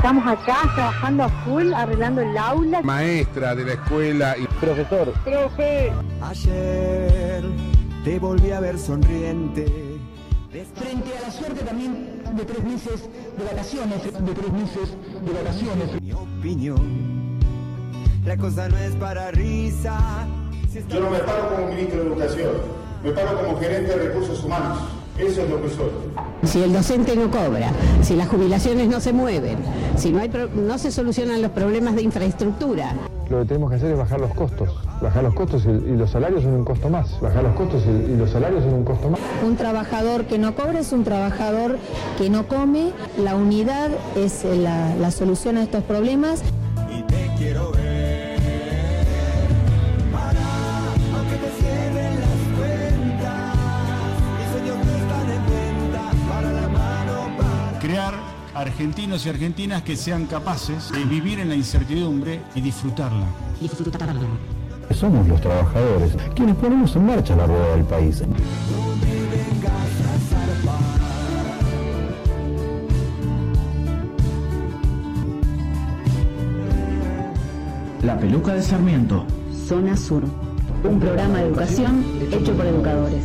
Estamos acá trabajando a full, arreglando el aula. Maestra de la escuela y profesor. Profe. Ayer te volví a ver sonriente. Frente a la suerte también de 3 meses de vacaciones. Mi opinión, la cosa no es para risa. Yo no me paro como ministro de Educación, me paro como gerente de recursos humanos. Eso es lo que soy. Si el docente no cobra, si las jubilaciones no se mueven, si no se solucionan los problemas de infraestructura. Lo que tenemos que hacer es bajar los costos y los salarios son un costo más. Bajar los costos y los salarios son un costo más. Un trabajador que no cobra es un trabajador que no come. La unidad es la solución a estos problemas. Y te quiero ver. Aunque te cierren las cuentas, mis sueños no están en venta. Para la mano, para... Crear argentinos y argentinas que sean capaces de vivir en la incertidumbre y disfrutarla. Somos los trabajadores quienes ponemos en marcha la rueda del país. La Peluca de Sarmiento. Zona Sur. Un programa de educación hecho por educadores.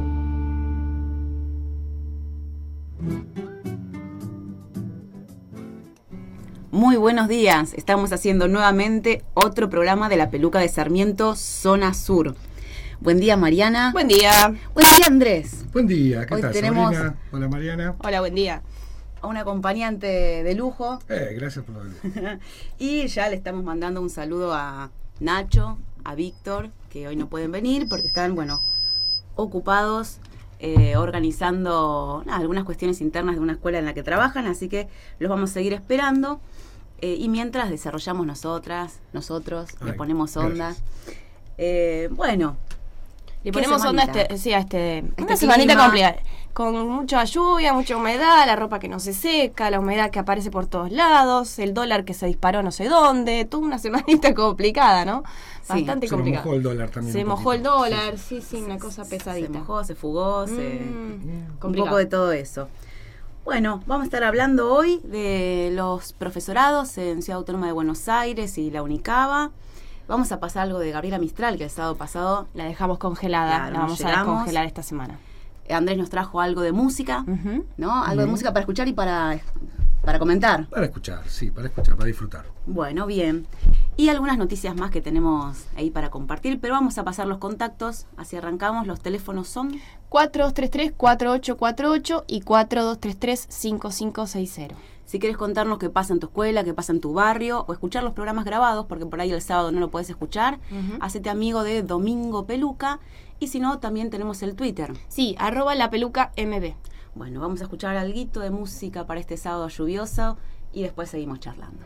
Muy buenos días, estamos haciendo nuevamente otro programa de La Peluca de Sarmiento, Zona Sur. Buen día, Mariana. Buen día. Buen día, Andrés. Buen día, ¿qué Hoy tal, tenemos... Sabrina? Hola, Mariana. Hola, buen día. A un acompañante de lujo. Gracias por lo de lujo. Y ya le estamos mandando un saludo a Nacho, a Víctor, que hoy no pueden venir porque están, ocupados organizando algunas cuestiones internas de una escuela en la que trabajan, así que los vamos a seguir esperando. Y mientras desarrollamos nosotros, le ponemos onda. Le ponemos onda una semanita complicada, con mucha lluvia, mucha humedad, la ropa que no se seca, la humedad que aparece por todos lados, el dólar que se disparó no sé dónde, toda una semanita complicada, ¿no? Bastante complicada. Se mojó el dólar también. Se mojó el dólar, sí, una cosa pesadita. Se mojó, se fugó, un poco de todo eso. Bueno, vamos a estar hablando hoy de los profesorados en Ciudad Autónoma de Buenos Aires y la Unicaba. Vamos a pasar algo de Gabriela Mistral, que el sábado pasado la dejamos congelada, claro, la vamos a descongelar esta semana. Andrés nos trajo algo de música, ¿no? Algo de música para escuchar y para comentar. Para escuchar, para disfrutar. Bueno, bien. Y algunas noticias más que tenemos ahí para compartir, pero vamos a pasar los contactos, así arrancamos. Los teléfonos son 4233-4848 y 4233-5560. Si quieres contarnos qué pasa en tu escuela, qué pasa en tu barrio, o escuchar los programas grabados, porque por ahí el sábado no lo puedes escuchar, hacete amigo de Domingo Peluca, y si no, también tenemos el Twitter. Sí, @lapelucamb. Bueno, vamos a escuchar alguito de música para este sábado lluvioso, y después seguimos charlando.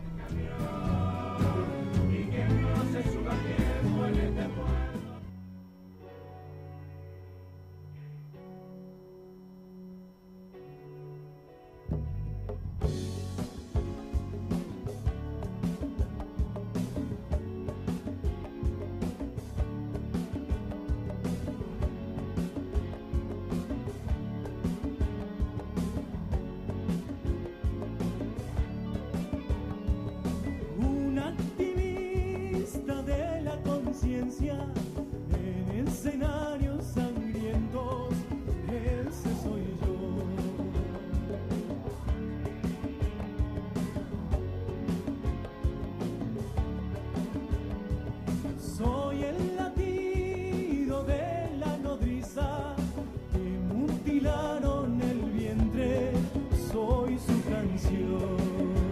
En escenarios sangrientos, ese soy yo. Soy el latido de la nodriza que mutilaron el vientre, soy su canción.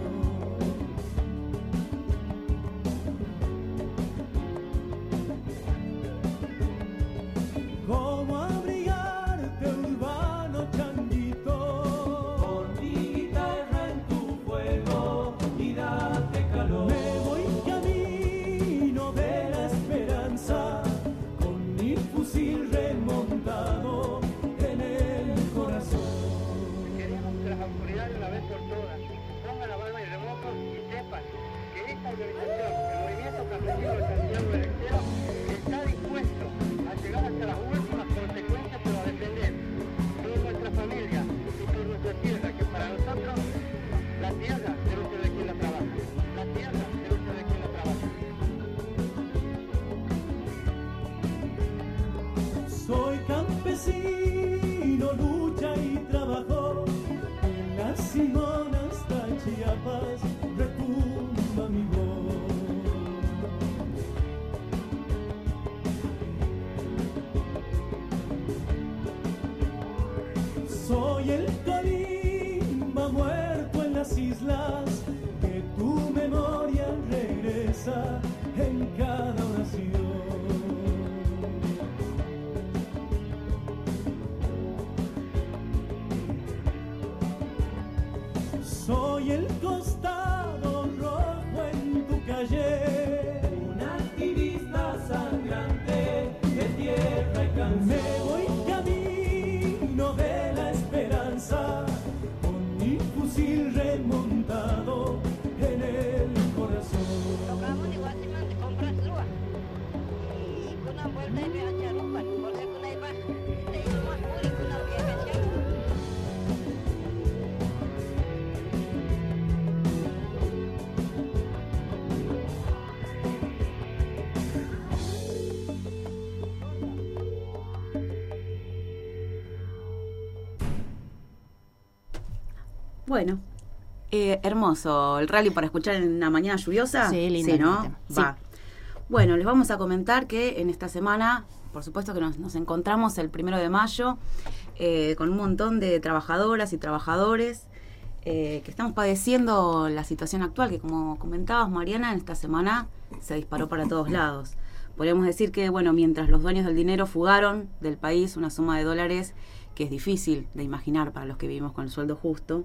¿Cómo abrigarte, urbano changuito? Con mi guitarra en tu fuego y date calor. Me voy camino de la esperanza, con mi fusil remontado en el corazón. Queremos que las autoridades, una vez por todas, pongan la mano en el remoto y sepan que esta organización, el movimiento campesino de Santiago del Estero, está dispuesto a llegar hasta las últimas consecuencias para defender por nuestra familia y por nuestra tierra, que para nosotros la tierra debe ser de quien la Soy el Kalimba muerto en las islas, que tu memoria regresa en cada oración. Soy el costado rojo en tu calle, un activista sangrante de tierra y canción. Me voy camino de la esperanza, con mi fusil remontado en el corazón. Tocamos de Guatemala, compras lua. Y con una vuelta de viaje a Rupa, porque con la iba, te iba más puro con una viaje. Bueno, hermoso el rally para escuchar en una mañana lluviosa. Sí, lindo. Sí, ¿no? Sí. Va. Bueno, les vamos a comentar que en esta semana, por supuesto que nos encontramos el 1 de mayo con un montón de trabajadoras y trabajadores que estamos padeciendo la situación actual, que como comentabas, Mariana, en esta semana se disparó para todos lados. Podríamos decir que, bueno, mientras los dueños del dinero fugaron del país una suma de dólares que es difícil de imaginar para los que vivimos con el sueldo justo,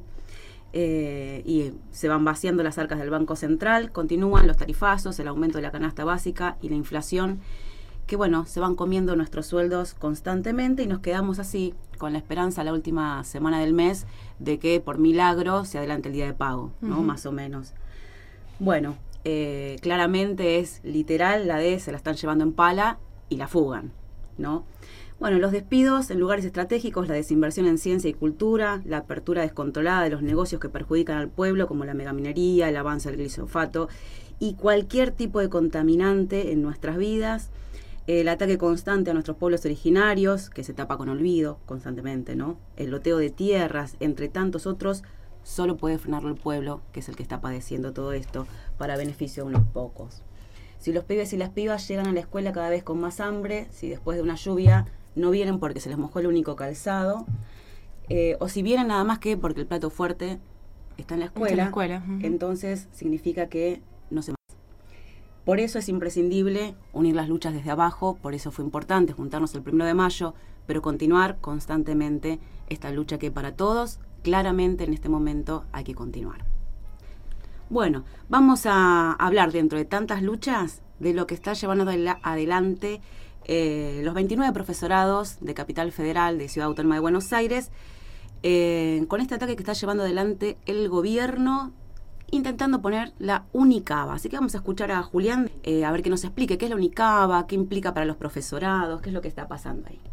y se van vaciando las arcas del Banco Central, continúan los tarifazos, el aumento de la canasta básica y la inflación, que bueno, se van comiendo nuestros sueldos constantemente y nos quedamos así con la esperanza la última semana del mes de que por milagro se adelante el día de pago, ¿no? Uh-huh. Más o menos. Bueno, claramente es literal la de se la están llevando en pala y la fugan, ¿no? Bueno, los despidos en lugares estratégicos, la desinversión en ciencia y cultura, la apertura descontrolada de los negocios que perjudican al pueblo, como la megaminería, el avance del glifosato y cualquier tipo de contaminante en nuestras vidas, el ataque constante a nuestros pueblos originarios, que se tapa con olvido constantemente, ¿no? El loteo de tierras, entre tantos otros, solo puede frenarlo el pueblo, que es el que está padeciendo todo esto, para beneficio de unos pocos. Si los pibes y las pibas llegan a la escuela cada vez con más hambre, si después de una lluvia no vienen porque se les mojó el único calzado, o si vienen nada más que porque el plato fuerte está en la escuela, Uh-huh. Entonces significa que no se más. Por eso es imprescindible unir las luchas desde abajo, por eso fue importante juntarnos el 1 de mayo, pero continuar constantemente esta lucha que para todos, claramente en este momento hay que continuar. Bueno, vamos a hablar dentro de tantas luchas de lo que está llevando adelante los 29 profesorados de Capital Federal, de Ciudad Autónoma de Buenos Aires, con este ataque que está llevando adelante el gobierno, intentando poner la Unicaba. Así que vamos a escuchar a Julián, a ver que nos explique qué es la Unicaba, qué implica para los profesorados, qué es lo que está pasando ahí.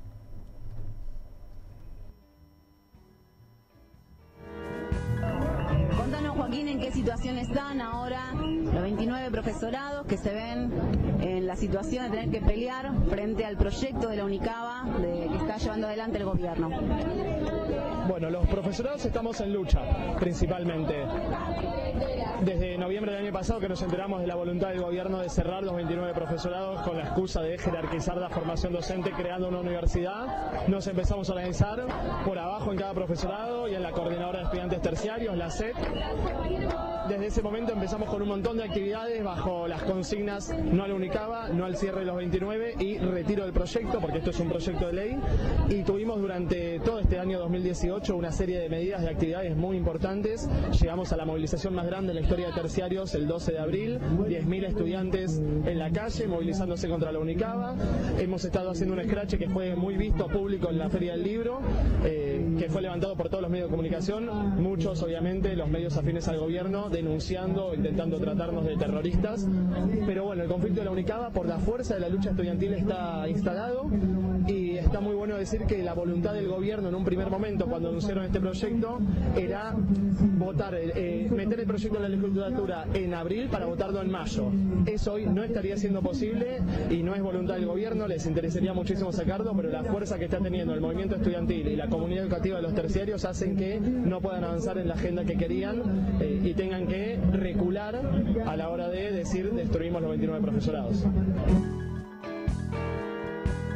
Contanos, Joaquín, en qué situación están ahora los 29 profesorados que se ven en la situación de tener que pelear frente al proyecto de la Unicaba que está llevando adelante el gobierno. Bueno, los profesorados estamos en lucha, principalmente. Desde noviembre del año pasado que nos enteramos de la voluntad del gobierno de cerrar los 29 profesorados con la excusa de jerarquizar la formación docente creando una universidad, nos empezamos a organizar por abajo en cada profesorado y en la coordinadora de estudiantes terciarios, la SET. Desde ese momento empezamos con un montón de actividades bajo las consignas no a la Unicaba, no al cierre de los 29 y retiro del proyecto, porque esto es un proyecto de ley. Y tuvimos durante todo este año 2018 una serie de medidas de actividades muy importantes. Llegamos a la movilización más grande en la historia de terciarios el 12 de abril, 10.000 estudiantes en la calle movilizándose contra la Unicaba. Hemos estado haciendo un escrache que fue muy visto público en la Feria del Libro, que fue levantado por todos los medios de comunicación, muchos obviamente los medios afines al gobierno, denunciando, intentando tratarnos de terroristas. Pero bueno, el conflicto de la Unicaba por la fuerza de la lucha estudiantil está instalado y está muy bueno decir que la voluntad del gobierno en un primer momento cuando anunciaron este proyecto era votar, meter el proyecto en la legislatura en abril para votarlo en mayo. Eso hoy no estaría siendo posible y no es voluntad del gobierno, les interesaría muchísimo sacarlo, pero la fuerza que está teniendo el movimiento estudiantil y la comunidad educativa de los terciarios hacen que no puedan avanzar en la agenda que querían y tengan que recular a la hora de decir destruimos los 29 profesorados.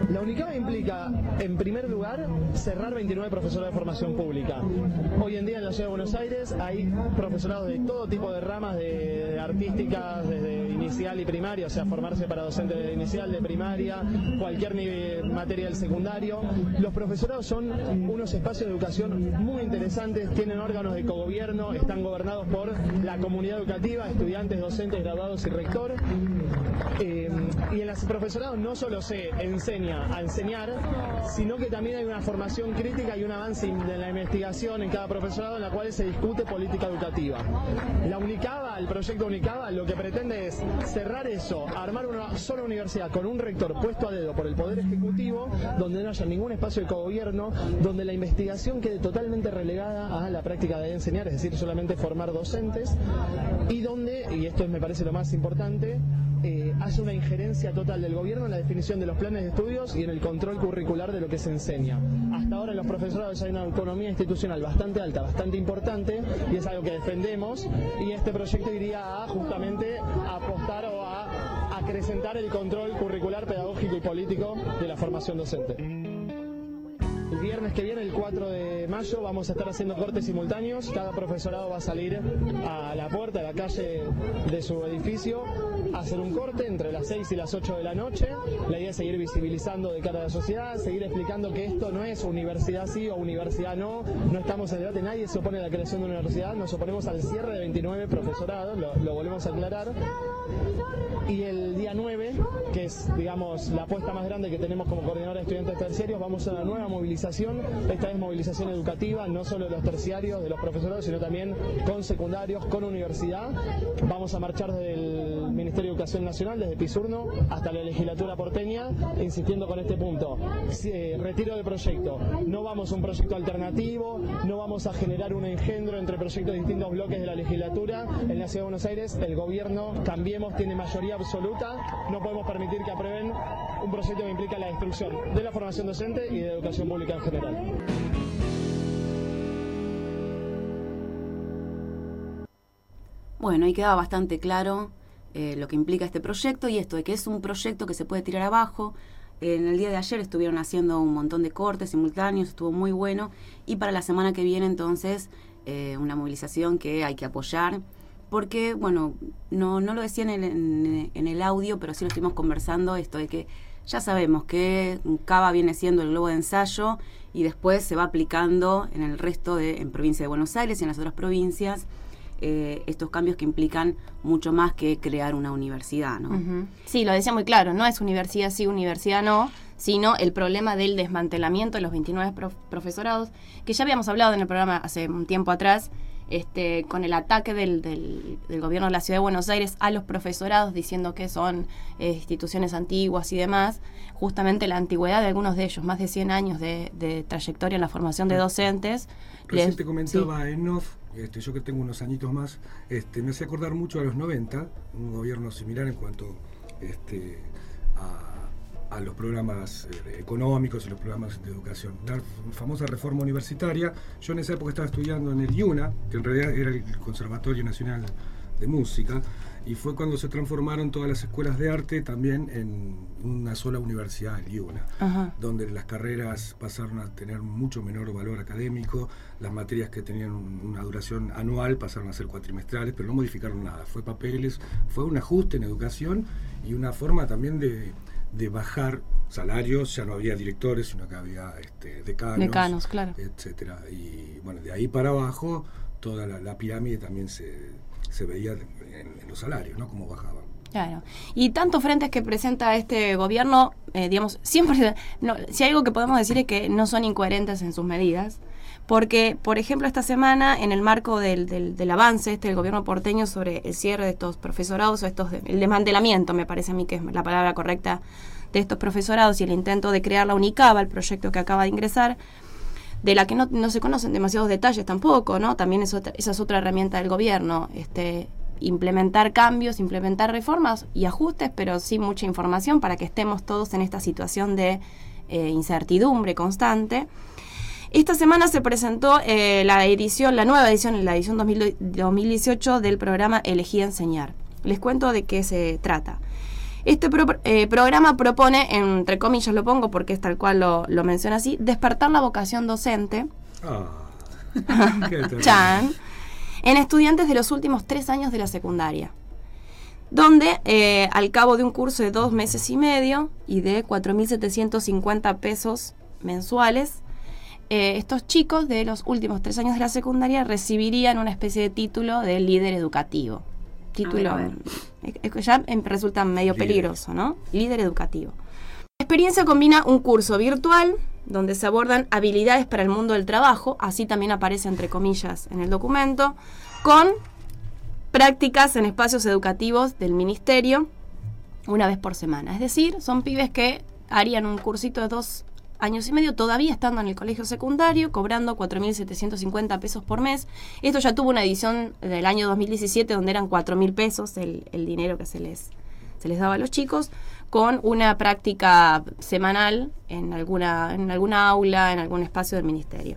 La UNICABA implica, en primer lugar, cerrar 29 profesorados de formación pública. Hoy en día en la Ciudad de Buenos Aires hay profesorados de todo tipo de ramas, de artísticas, desde inicial y primaria, o sea, formarse para docente de inicial, de primaria, cualquier materia del secundario. Los profesorados son unos espacios de educación muy interesantes, tienen órganos de cogobierno, están gobernados por la comunidad educativa, estudiantes, docentes, graduados y rector. Y en los profesorados no solo se enseña a enseñar, sino que también hay una formación crítica y un avance de la investigación en cada profesorado en la cual se discute política educativa. La UNICABA, el proyecto UNICABA, lo que pretende es cerrar eso, armar una sola universidad con un rector puesto a dedo por el Poder Ejecutivo, donde no haya ningún espacio de cogobierno, donde la investigación quede totalmente relegada a la práctica de enseñar, es decir, solamente formar docentes, y donde, y esto me parece lo más importante, hace una injerencia total del gobierno en la definición de los planes de estudios y en el control curricular de lo que se enseña. Hasta ahora en los profesorados hay una autonomía institucional bastante alta, bastante importante, y es algo que defendemos, y este proyecto iría a justamente a apostar o a acrecentar el control curricular, pedagógico y político de la formación docente. El viernes que viene, el 4 de mayo, vamos a estar haciendo cortes simultáneos. Cada profesorado va a salir a la puerta, a la calle de su edificio, a hacer un corte entre las 6 y las 8 de la noche. La idea es seguir visibilizando de cara a la sociedad, seguir explicando que esto no es universidad sí o universidad no. No estamos en debate, nadie se opone a la creación de una universidad, nos oponemos al cierre de 29 profesorados, lo volvemos a aclarar. Y el día 9, que es, digamos, la apuesta más grande que tenemos como coordinadora de estudiantes terciarios, vamos a una nueva movilización, esta vez movilización educativa, no solo de los terciarios, de los profesorados, sino también con secundarios, con universidad. Vamos a marchar desde el Ministerio de Educación Nacional, desde Pisurno, hasta la legislatura porteña, insistiendo con este punto. Retiro del proyecto. No vamos a un proyecto alternativo, no vamos a generar un engendro entre proyectos de distintos bloques de la legislatura. En la Ciudad de Buenos Aires, el gobierno, Cambiemos, tiene mayoría absoluta, no podemos permitir que aprueben un proyecto que implica la destrucción de la formación docente y de educación pública en general. Bueno, ahí queda bastante claro lo que implica este proyecto, y esto de que es un proyecto que se puede tirar abajo. En el día de ayer estuvieron haciendo un montón de cortes simultáneos, estuvo muy bueno, y para la semana que viene entonces una movilización que hay que apoyar, porque, bueno, no lo decía en el audio, pero sí lo estuvimos conversando, esto de que ya sabemos que Cava viene siendo el globo de ensayo y después se va aplicando en el resto en provincia de Buenos Aires y en las otras provincias, estos cambios que implican mucho más que crear una universidad, ¿no? Uh-huh. Sí, lo decía muy claro, no es universidad sí, universidad no, sino el problema del desmantelamiento de los 29 profesorados, que ya habíamos hablado en el programa hace un tiempo atrás, con el ataque del gobierno de la Ciudad de Buenos Aires a los profesorados, diciendo que son instituciones antiguas y demás. Justamente la antigüedad de algunos de ellos, más de 100 años de trayectoria en la formación de docentes. Recién te comentaba en off, yo que tengo unos añitos más, me hace acordar mucho a los 90, un gobierno similar en cuanto a los programas económicos y los programas de educación. La famosa reforma universitaria, yo en esa época estaba estudiando en el IUNA, que en realidad era el Conservatorio Nacional de Música, y fue cuando se transformaron todas las escuelas de arte también en una sola universidad, el IUNA, uh-huh, donde las carreras pasaron a tener mucho menor valor académico, las materias que tenían una duración anual pasaron a ser cuatrimestrales, pero no modificaron nada, fue papeles, fue un ajuste en educación y una forma también de bajar salarios. Ya no había directores, sino que había decanos, claro, etcétera. Y bueno, de ahí para abajo toda la pirámide también se veía en los salarios, ¿no? Cómo bajaban. Claro. Y tantos frentes que presenta este gobierno, digamos, siempre, si hay algo que podemos decir es que no son incoherentes en sus medidas. Porque, por ejemplo, esta semana, en el marco del avance del gobierno porteño sobre el cierre de estos profesorados, el desmantelamiento, me parece a mí que es la palabra correcta, de estos profesorados, y el intento de crear la UNICABA, el proyecto que acaba de ingresar, de la que no se conocen demasiados detalles tampoco, ¿no? También esa es otra herramienta del gobierno, implementar cambios, implementar reformas y ajustes, pero sin mucha información para que estemos todos en esta situación de incertidumbre constante. Esta semana se presentó la nueva edición, la edición 2018 del programa Elegí Enseñar. Les cuento de qué se trata. Este programa propone, entre comillas lo pongo porque es tal cual lo menciona así, despertar la vocación docente Chan, en estudiantes de los últimos 3 años de la secundaria, donde al cabo de un curso de 2 meses y medio y de 4.750 pesos mensuales, estos chicos de los últimos 3 años de la secundaria recibirían una especie de título de líder educativo. Título ya resulta medio peligroso, ¿no? Líder educativo. La experiencia combina un curso virtual donde se abordan habilidades para el mundo del trabajo, así también aparece entre comillas en el documento, con prácticas en espacios educativos del ministerio una vez por semana. Es decir, son pibes que harían un cursito de 2 años y medio, todavía estando en el colegio secundario, cobrando 4.750 pesos por mes. Esto ya tuvo una edición del año 2017 donde eran 4.000 pesos el dinero que se les daba a los chicos, con una práctica semanal en alguna aula, en algún espacio del ministerio.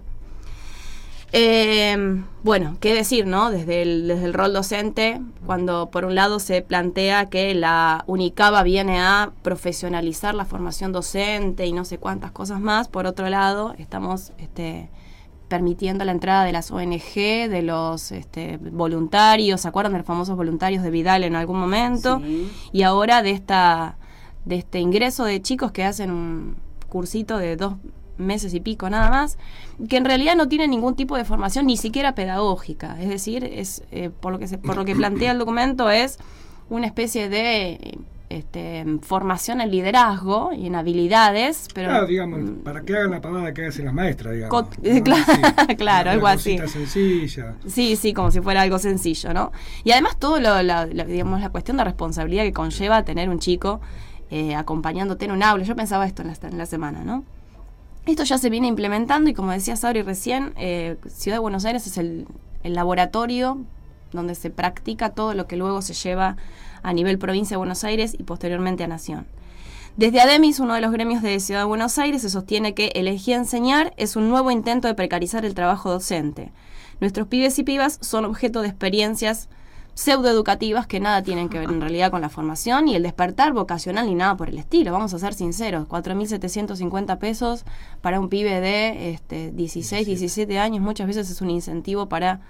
Bueno, qué decir, ¿no? Desde el rol docente, cuando por un lado se plantea que la Unicaba viene a profesionalizar la formación docente y no sé cuántas cosas más, por otro lado estamos permitiendo la entrada de las ONG, de los voluntarios, ¿se acuerdan de los famosos voluntarios de Vidal en algún momento? Sí. Y ahora de este ingreso de chicos que hacen un cursito de 2 meses y pico nada más, que en realidad no tienen ningún tipo de formación ni siquiera pedagógica, es decir, por lo que plantea el documento es una especie de formación en liderazgo y en habilidades, pero claro, digamos, para que hagan la pavada que hacen las maestras, digamos, ¿no? Claro, algo así. Sencilla. Sí, como si fuera algo sencillo, ¿no? Y además todo digamos, la cuestión de responsabilidad que conlleva tener un chico acompañándote en un aula. Yo pensaba esto en la semana, ¿no? Esto ya se viene implementando y como decía Sabri recién, Ciudad de Buenos Aires es el laboratorio donde se practica todo lo que luego se lleva a nivel provincia de Buenos Aires y posteriormente a Nación. Desde ADEMIS, uno de los gremios de Ciudad de Buenos Aires, se sostiene que elegir enseñar es un nuevo intento de precarizar el trabajo docente. Nuestros pibes y pibas son objeto de experiencias pseudoeducativas que nada tienen que ver en realidad con la formación y el despertar vocacional ni nada por el estilo. Vamos a ser sinceros, 4.750 pesos para un pibe de 16, 17 años muchas veces es un incentivo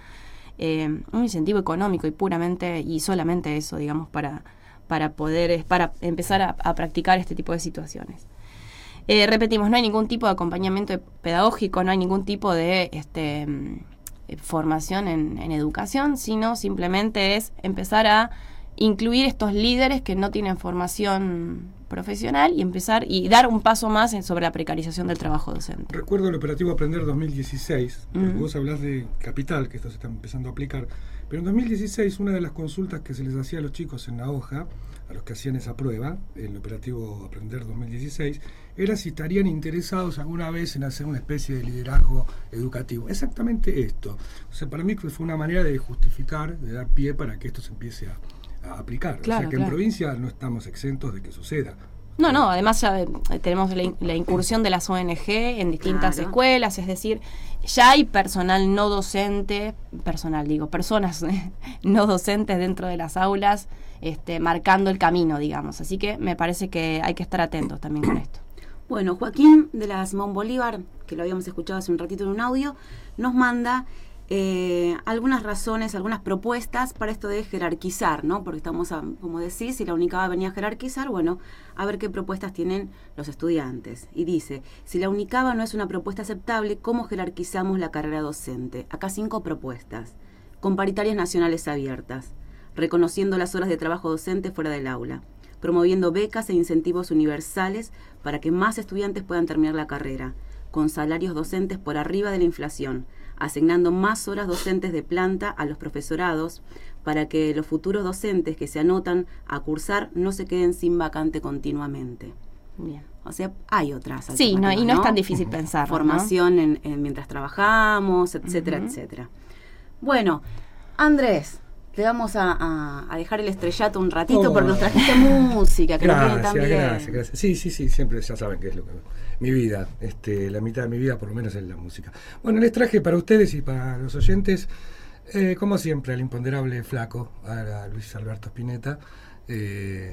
un incentivo económico y puramente y solamente eso, digamos, para empezar a practicar este tipo de situaciones. Repetimos, no hay ningún tipo de acompañamiento pedagógico, no hay ningún tipo de formación en educación, sino simplemente es empezar a incluir estos líderes que no tienen formación profesional y empezar y dar un paso más sobre la precarización del trabajo docente. Recuerdo el operativo Aprender 2016, porque vos hablás de Capital, que esto se está empezando a aplicar, pero en 2016 una de las consultas que se les hacía a los chicos en la hoja, a los que hacían esa prueba, el operativo Aprender 2016, era si estarían interesados alguna vez en hacer una especie de liderazgo educativo. Exactamente esto. O sea, para mí fue una manera de justificar, de dar pie para que esto se empiece a aplicar. Claro, o sea, que en provincia no estamos exentos de que suceda. No, además ya tenemos la incursión de las ONG en distintas escuelas, es decir, ya hay personal no docente, personas no docentes dentro de las aulas, marcando el camino, digamos. Así que me parece que hay que estar atentos también con esto. Bueno, Joaquín de la Simón Bolívar, que lo habíamos escuchado hace un ratito en un audio, nos manda algunas razones, algunas propuestas para esto de jerarquizar, ¿no? Porque estamos, como decís, si la Unicaba venía a jerarquizar, bueno, a ver qué propuestas tienen los estudiantes. Y dice, si la Unicaba no es una propuesta aceptable, ¿cómo jerarquizamos la carrera docente? Acá 5 propuestas. Con paritarias nacionales abiertas, reconociendo las horas de trabajo docente fuera del aula, promoviendo becas e incentivos universales para que más estudiantes puedan terminar la carrera, con salarios docentes por arriba de la inflación, asignando más horas docentes de planta a los profesorados para que los futuros docentes que se anotan a cursar no se queden sin vacante continuamente. Bien. O sea, hay otras alternativas. Sí, y no es tan difícil pensar. Formación en mientras trabajamos, etcétera, etcétera. Bueno, Andrés, te vamos a dejar el estrellato un ratito porque nos trajiste música, que nos viene tan bien. Gracias. Sí, siempre ya saben que es lo que mi vida, la mitad de mi vida por lo menos es la música. Bueno, les traje para ustedes y para los oyentes, como siempre, al imponderable flaco, a Luis Alberto Spinetta,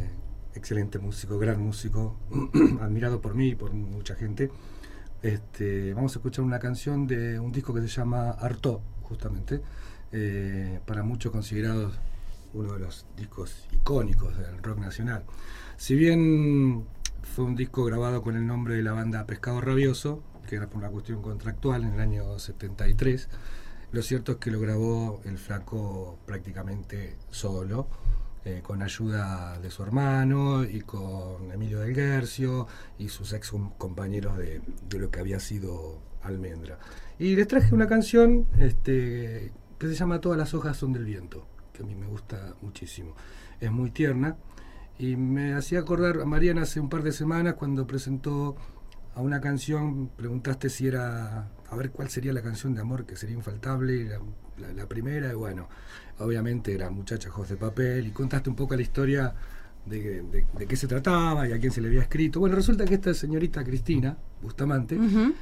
excelente músico, gran músico, admirado por mí y por mucha gente. Vamos a escuchar una canción de un disco que se llama Artaud, justamente, para muchos considerados uno de los discos icónicos del rock nacional. Si bien fue un disco grabado con el nombre de la banda Pescado Rabioso, que era por una cuestión contractual en el año 73, lo cierto es que lo grabó el Flaco prácticamente solo, con ayuda de su hermano y con Emilio del Guercio y sus ex compañeros de lo que había sido Almendra. Y les traje una canción que se llama Todas las hojas son del viento, que a mí me gusta muchísimo. Es muy tierna y me hacía acordar a Mariana hace un par de semanas cuando presentó a una canción. Preguntaste si era, a ver cuál sería la canción de amor que sería infaltable, la primera, y bueno, obviamente era Muchacha Ojos de Papel, y contaste un poco la historia de qué se trataba y a quién se le había escrito. Bueno, resulta que esta señorita Cristina Bustamante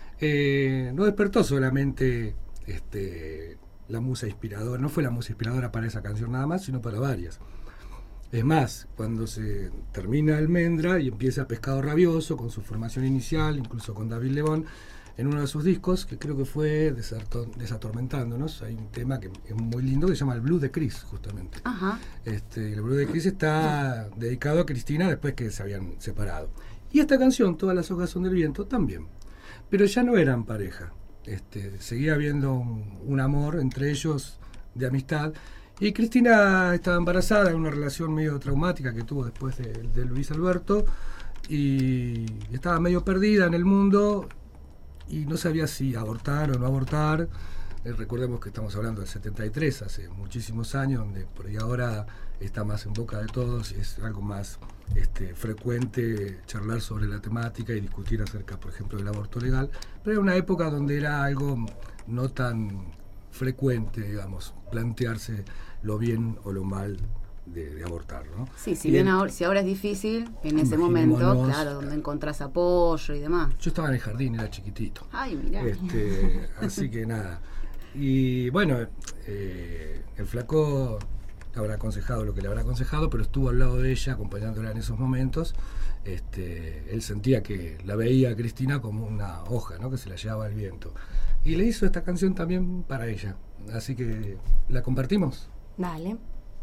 no despertó solamente la musa inspiradora, no fue la musa inspiradora para esa canción nada más, sino para varias. Es más, cuando se termina Almendra y empieza Pescado Rabioso con su formación inicial, incluso con David Lebón, en uno de sus discos, que creo que fue Desatormentándonos, hay un tema que es muy lindo que se llama el Blues de Cris, justamente. Ajá. El Blues de Cris está dedicado a Cristina después que se habían separado. Y esta canción, Todas las hojas son del viento, también. Pero ya no eran pareja. Seguía habiendo un amor entre ellos de amistad. Y Cristina estaba embarazada en una relación medio traumática que tuvo después de Luis Alberto. Y estaba medio perdida en el mundo. Y no sabía si abortar o no abortar. Recordemos que estamos hablando del 73, hace muchísimos años, donde por ahí ahora está más en boca de todos, es algo más frecuente charlar sobre la temática y discutir acerca, por ejemplo, del aborto legal, pero era una época donde era algo no tan frecuente, digamos, plantearse lo bien o lo mal de abortar, ¿no? Sí, si bien ahora es difícil, en ese momento, claro, donde encontrás apoyo y demás. Yo estaba en el jardín, era chiquitito. Ay, mirá. Así que nada. Y bueno, el Flaco habrá aconsejado lo que le habrá aconsejado, pero estuvo al lado de ella, acompañándola en esos momentos. Él sentía que la veía a Cristina como una hoja, ¿no?, que se la llevaba el viento. Y le hizo esta canción también para ella. Así que la compartimos. Dale.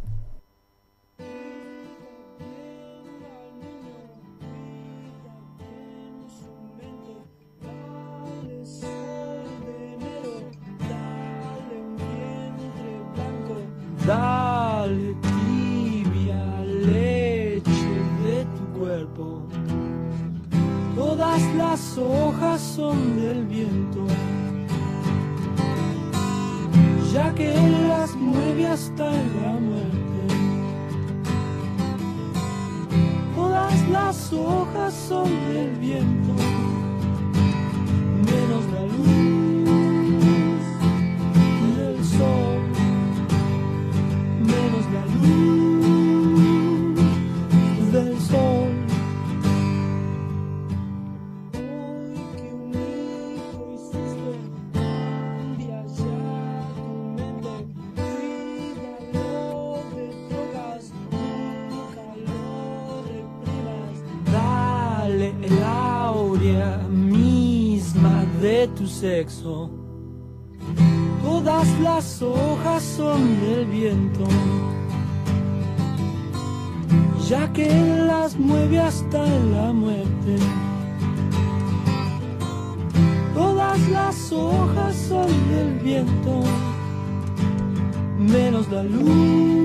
Dale tibia leche de tu cuerpo, todas las hojas son del viento, ya que él las mueve hasta la muerte. Todas las hojas son del viento, menos la luz del sol. Menos la luz del sol. Hoy que un hijo hiciste, cambia ya tu mente. Cuídalo de drogas, nunca lo reprimas. Dale el áurea misma de tu sexo. Todas las hojas son del viento, ya que él las mueve hasta la muerte. Todas las hojas son del viento, menos la luz